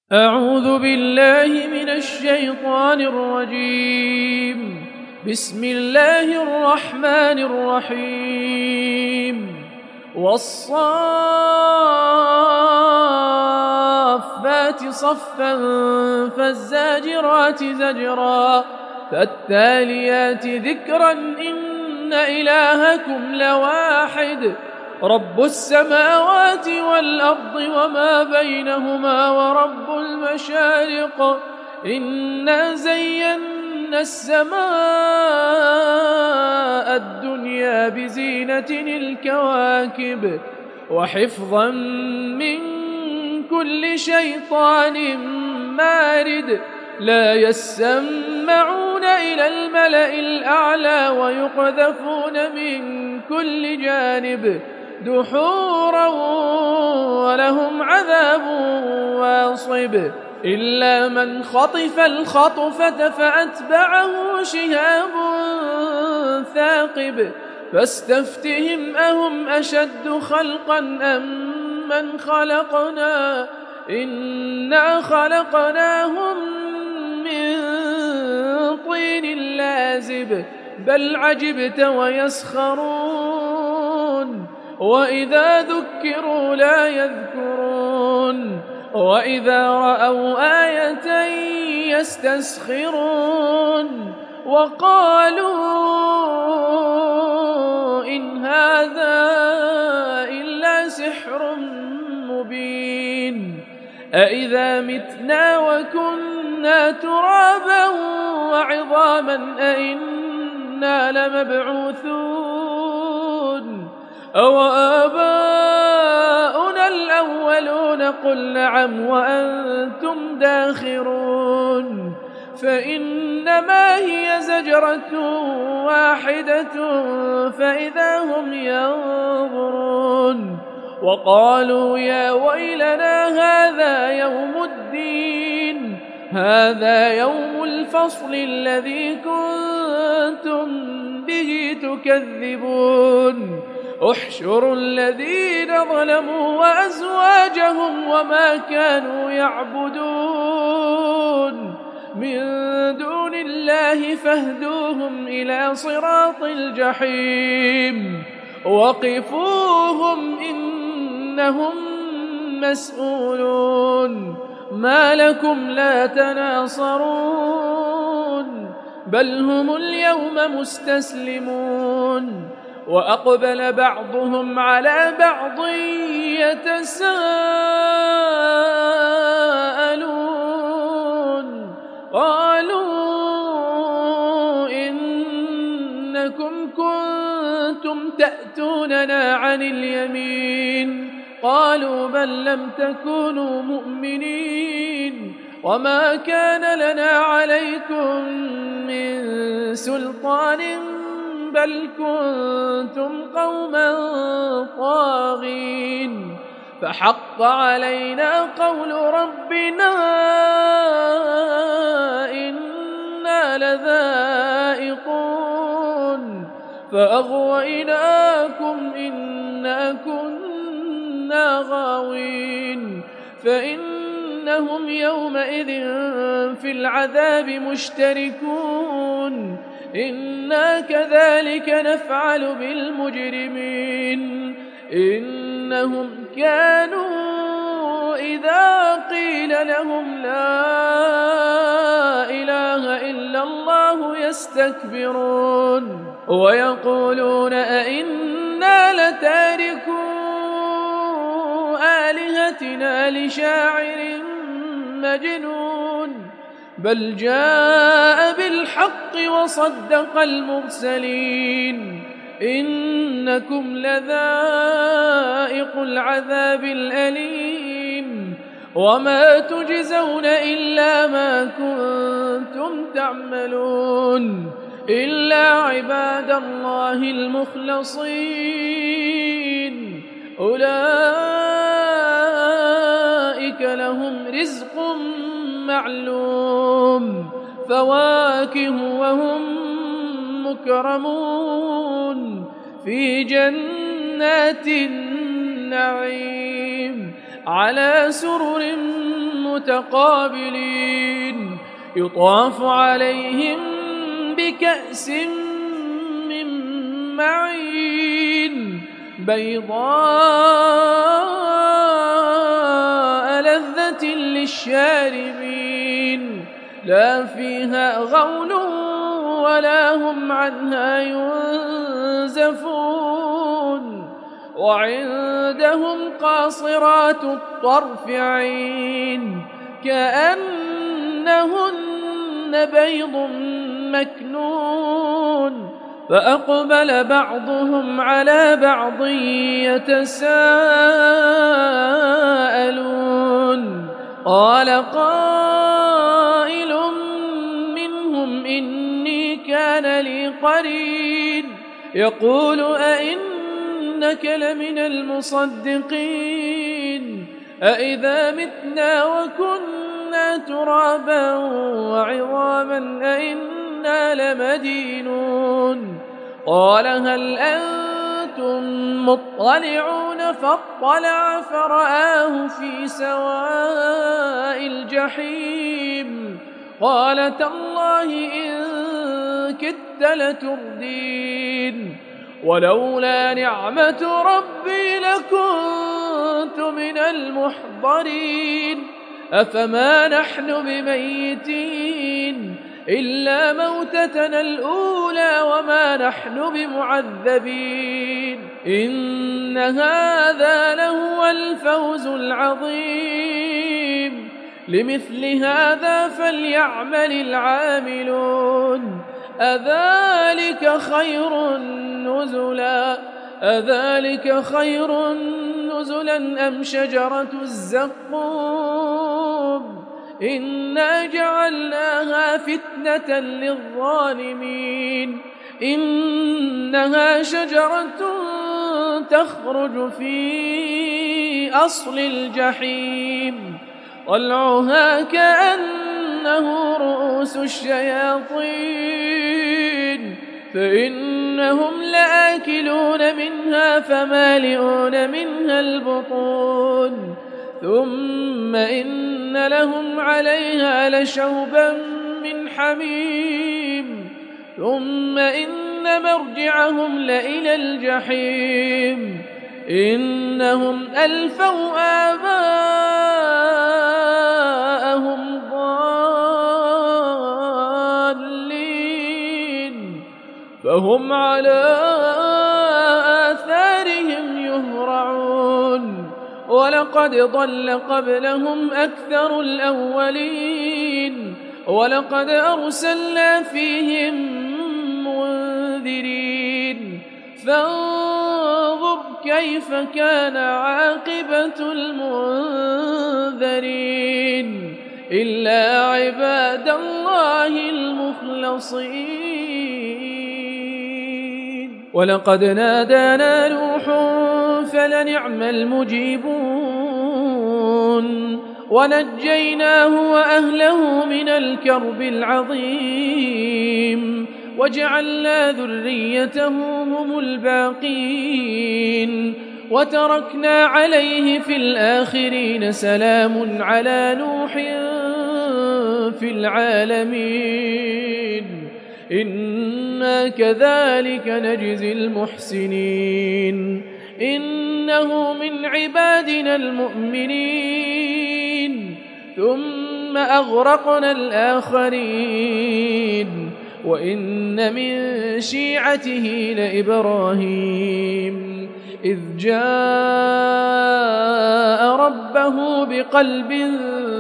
أعوذ بالله من الشيطان الرجيم. بسم الله الرحمن الرحيم. والصافات صفا فالزاجرات زجرا فالتاليات ذكرا إن إلهكم لواحد رب السماوات والأرض وما بينهما ورب المشارق إنا زينا السماء الدنيا بزينة الكواكب وحفظا من كل شيطان مارد لا يسمعون إلى الملأ الأعلى ويقذفون من كل جانب دحورا ولهم عذاب واصب إلا من خطف الخطفة فأتبعه شهاب ثاقب فاستفتهم أهم أشد خلقا أم من خلقنا إنا خلقناهم من طين لازب بل عجبت ويسخرون وإذا ذكروا لا يذكرون وإذا رأوا آية يستسخرون وقالوا إن هذا إلا سحر مبين أإذا متنا وكنا ترابا وعظاما أإنا لمبعوثون أو آباؤنا الأولون قل نعم وأنتم داخرون فإنما هي زجرة واحدة فإذا هم ينظرون وقالوا يا ويلنا هذا يوم الدين هذا يوم الفصل الذي كنتم به تكذبون احشروا الذين ظلموا وأزواجهم وما كانوا يعبدون من دون الله فاهدوهم إلى صراط الجحيم وقفوهم إنهم مسؤولون ما لكم لا تناصرون بل هم اليوم مستسلمون وأقبل بعضهم على بعض يتساءلون قالوا إنكم كنتم تأتوننا عن اليمين قالوا بل لم تكونوا مؤمنين وما كان لنا عليكم من سلطان بل كنتم قوما طاغين فحق علينا قول ربنا إنا لذائقون فأغويناكم إنا كنا غاوين فإنهم يومئذ في العذاب مشتركون إنا كذلك نفعل بالمجرمين إنهم كانوا إذا قيل لهم لا إله إلا الله يستكبرون ويقولون أئنا لتاركو آلهتنا لشاعر مجنون بل جاء بالحق وصدق المرسلين إنكم لذائق العذاب الأليم وما تجزون إلا ما كنتم تعملون إلا عباد الله المخلصين أولئك لهم رزق معلوم فواكه وهم مكرمون في جنات النعيم على سرر متقابلين يطاف عليهم بكأس من معين بيضاء لذة للشاربين لا فيها غول ولا هم عنها ينزفون وعندهم قاصرات الطرف عين كأنهن بيض مكنون فأقبل بعضهم على بعض يتساءلون قال قائل منهم إني كان لي قرين يقول أئنك لمن المصدقين أئذا متنا وكنا ترابا وعظاما أئنا لمدينون قال هل أنتم مطلعون فاطلع فرآه في سواء الجحيم قال تالله إن كدت لتردين ولولا نعمة ربي لكنت من المحضرين أفما نحن بميتين إلا موتتنا الأولى وما نحن بمعذبين إن هذا لهو الفوز العظيم لمثل هذا فليعمل العاملون أذلك خير نزلا أم شجرة الزقوم إنا جعلناها فتنة للظالمين إنها شجرة تخرج في أصل الجحيم طلعها كأنه رؤوس الشياطين فإنهم لآكلون منها فمالئون منها البطون ثم إن لهم عليها لشوبا من حميم ثم إن مرجعهم لإلى الجحيم إنهم ألفوا آباءهم ضالين فهم على آثارهم يهرعون ولقد ضل قبلهم أكثر الأولين ولقد أرسلنا فيهم منذرين فانظر كيف كان عاقبة المنذرين إلا عباد الله المخلصين ولقد نادانا نوح فلنعم المجيبون ونجيناه وأهله من الكرب العظيم وجعلنا ذريته هم الباقين وتركنا عليه في الآخرين سلام على نوح في العالمين إنا كذلك نجزي المحسنين إنه من عبادنا المؤمنين ثم أغرقنا الآخرين وإن من شيعته لإبراهيم إذ جاء ربه بقلب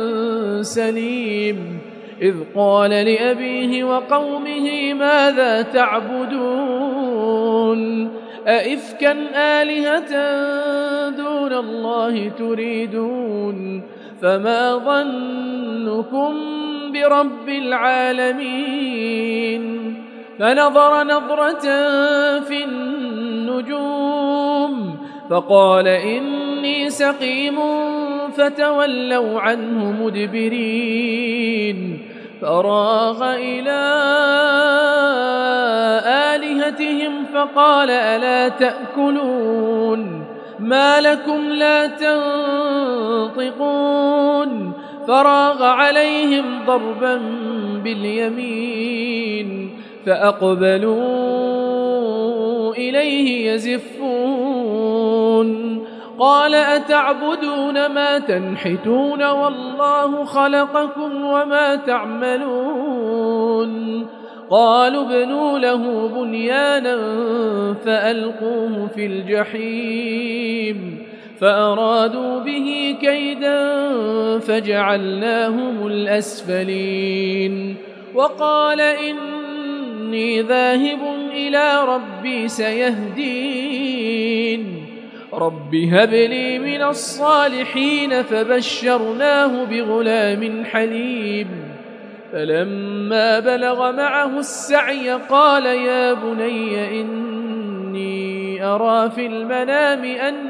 سليم إذ قال لأبيه وقومه ماذا تعبدون أئفكا آلهة دون الله تريدون فما ظنكم برب العالمين فنظر نظرة في النجوم فقال إني سقيم فتولوا عنه مدبرين فراغ إلى آلهتهم فقال ألا تأكلون ما لكم لا تنطقون فراغ عليهم ضربا باليمين فأقبلوا إليه يزفون قال أتعبدون ما تنحتون والله خلقكم وما تعملون قالوا ابنوا له بنيانا فألقوه في الجحيم فأرادوا به كيدا فجعلناهم الأسفلين وقال إني ذاهب إلى ربي سيهدين رب هب لي من الصالحين فبشرناه بغلام حليم فلما بلغ معه السعي قال يا بني إني أرى في المنام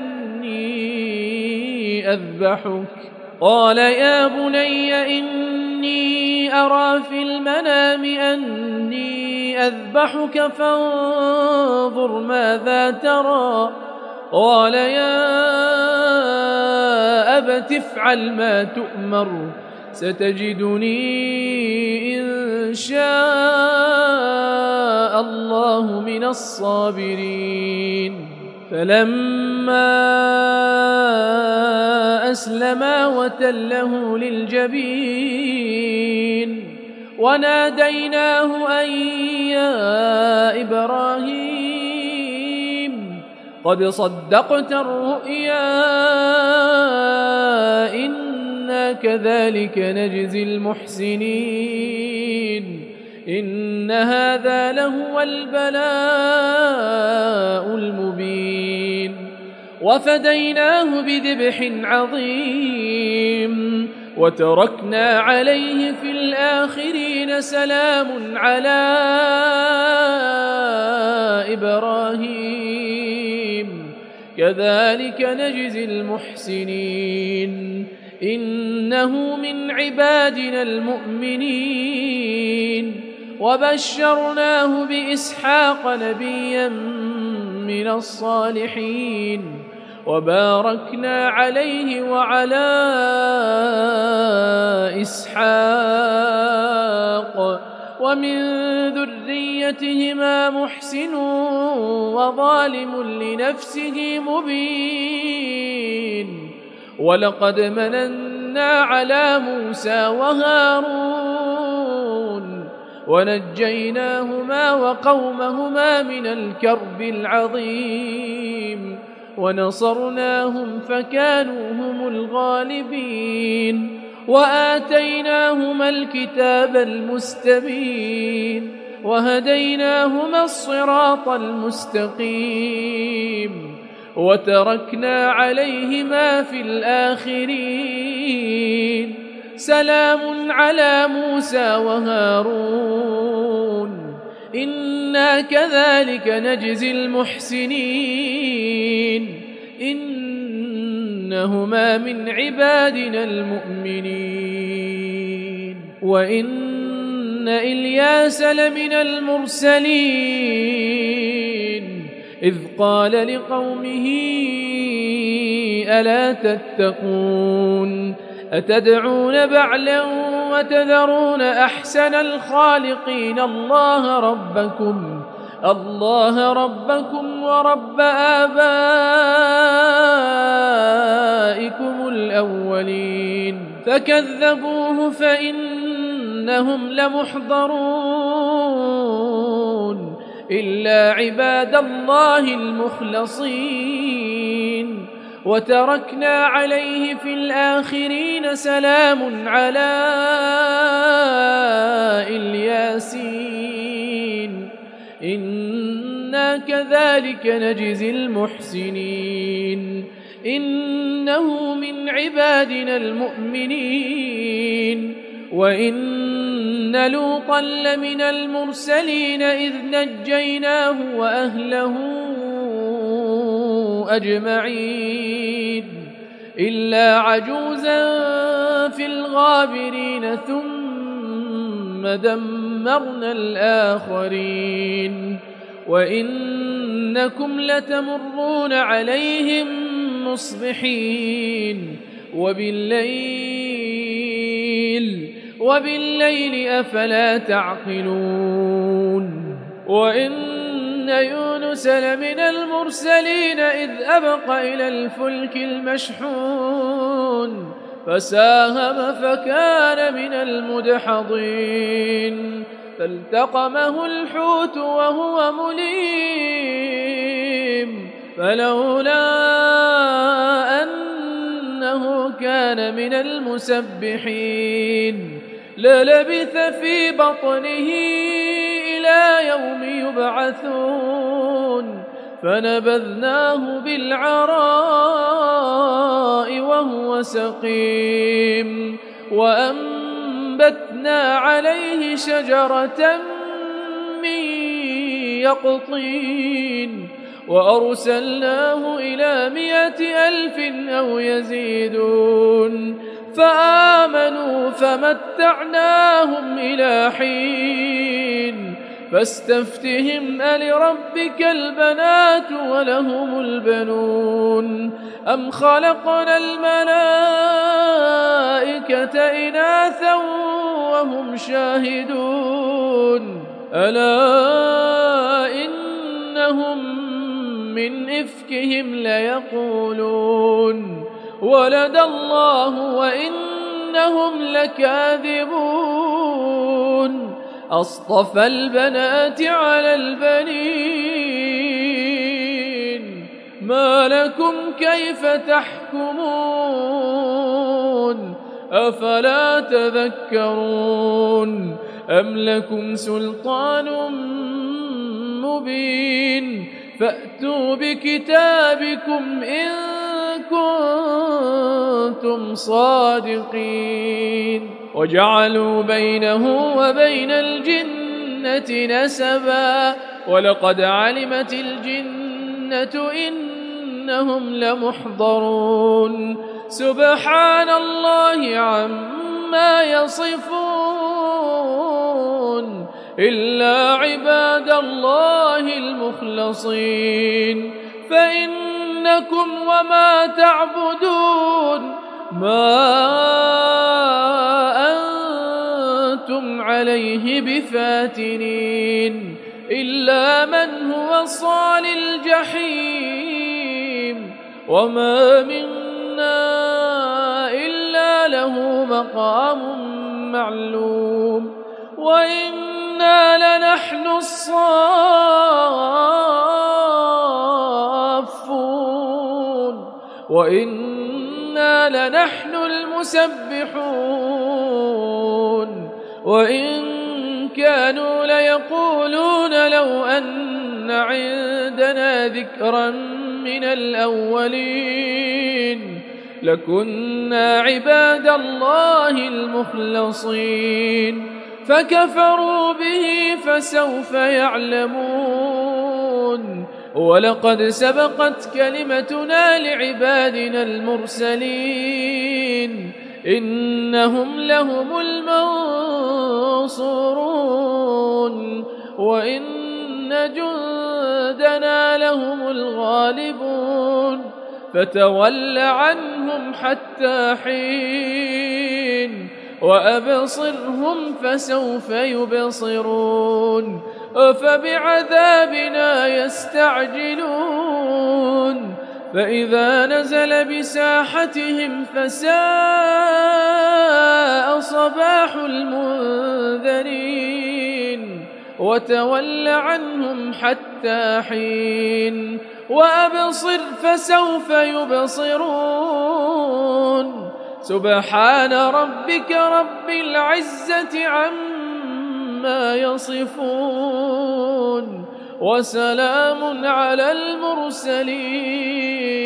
أني أذبحك قال يا بني إني أرى في المنام أني أذبحك فانظر ماذا ترى قال يا أبت افعل ما تؤمر ستجدني إن شاء الله من الصابرين فلما أسلما وتله للجبين وناديناه أن يا إبراهيم قد صدقت الرؤيا إنا كذلك نجزي المحسنين إن هذا لهو البلاء المبين وفديناه بذبح عظيم وتركنا عليه في الآخرين سلام على إبراهيم كذلك نجزي المحسنين إنه من عبادنا المؤمنين وبشرناه بإسحاق نبيا من الصالحين وباركنا عليه وعلى إسحاق ومن ذريتهما محسن وظالم لنفسه مبين ولقد مننا على موسى وهارون ونجيناهما وقومهما من الكرب العظيم ونصرناهم فكانوا هم الغالبين وآتيناهما الكتاب المستبين وهديناهما الصراط المستقيم وتركنا عليهما في الآخرين سلام على موسى وهارون إنا كذلك نجزي المحسنين إنهما من عبادنا المؤمنين وإن إلياس لمن المرسلين إذ قال لقومه ألا تتقون أتدعون بعلا وتذرون أحسن الخالقين الله ربكم ورب آبائكم الأولين فكذبوه فإنهم لمحضرون إلا عباد الله المخلصين وتركنا عليه في الآخرين سلام على الياسين إنا كذلك نجزي المحسنين إنه من عبادنا المؤمنين وإن لوطا لمن المرسلين إذ نجيناه وأهله أجمعين إلا عجوزا في الغابرين ثم دمرنا الآخرين وإنكم لتمرون عليهم مصبحين وبالليل أفلا تعقلون وإن يونس لمن المرسلين إذ أبق إلى الفلك المشحون فساهم فكان من المدحضين فالتقمه الحوت وهو مليم فلولا أنه كان من المسبحين للبث في بطنه إلى يوم يبعثون فنبذناه بالعراء وهو سقيم وأنبتنا عليه شجرة من يقطين وأرسلناه إلى 100,000 أو يزيدون فآمنوا فمتعناهم إلى حين فاستفتهم ألربك البنات ولهم البنون أم خلقنا الملائكة إناثا وهم شاهدون ألا إنهم من إفكهم ليقولون ولد الله وإنهم لكاذبون أصطفى البنات على البنين ما لكم كيف تحكمون أفلا تذكرون أم لكم سلطان مبين فأتوا بكتابكم إن كنتم صادقين وجعلوا بينه وبين الجنة نسبا ولقد علمت الجنة إنهم لمحضرون سبحان الله عما يصفون إلا عباد الله المخلصين فإنكم وما تعبدون ما أنتم عليه بفاتنين إلا من هو صال الجحيم وما منا إلا له مقام معلوم وإنا لنحن الصافون وإنا لنحن المسبحون وإن كانوا ليقولون لو أن عندنا ذكرا من الأولين لكنا عباد الله المخلصين فكفروا به فسوف يعلمون ولقد سبقت كلمتنا لعبادنا المرسلين إنهم لهم المنصورون وإن جندنا لهم الغالبون فتول عنهم حتى حين وأبصرهم فسوف يبصرون أفبعذابنا يستعجلون فإذا نزل بساحتهم فساء صباح المنذرين وتول عنهم حتى حين وأبصر فسوف يبصرون سبحان ربك رب العزة عما يصفون وسلام على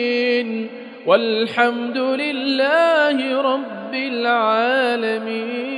المرسلين والحمد لله رب العالمين.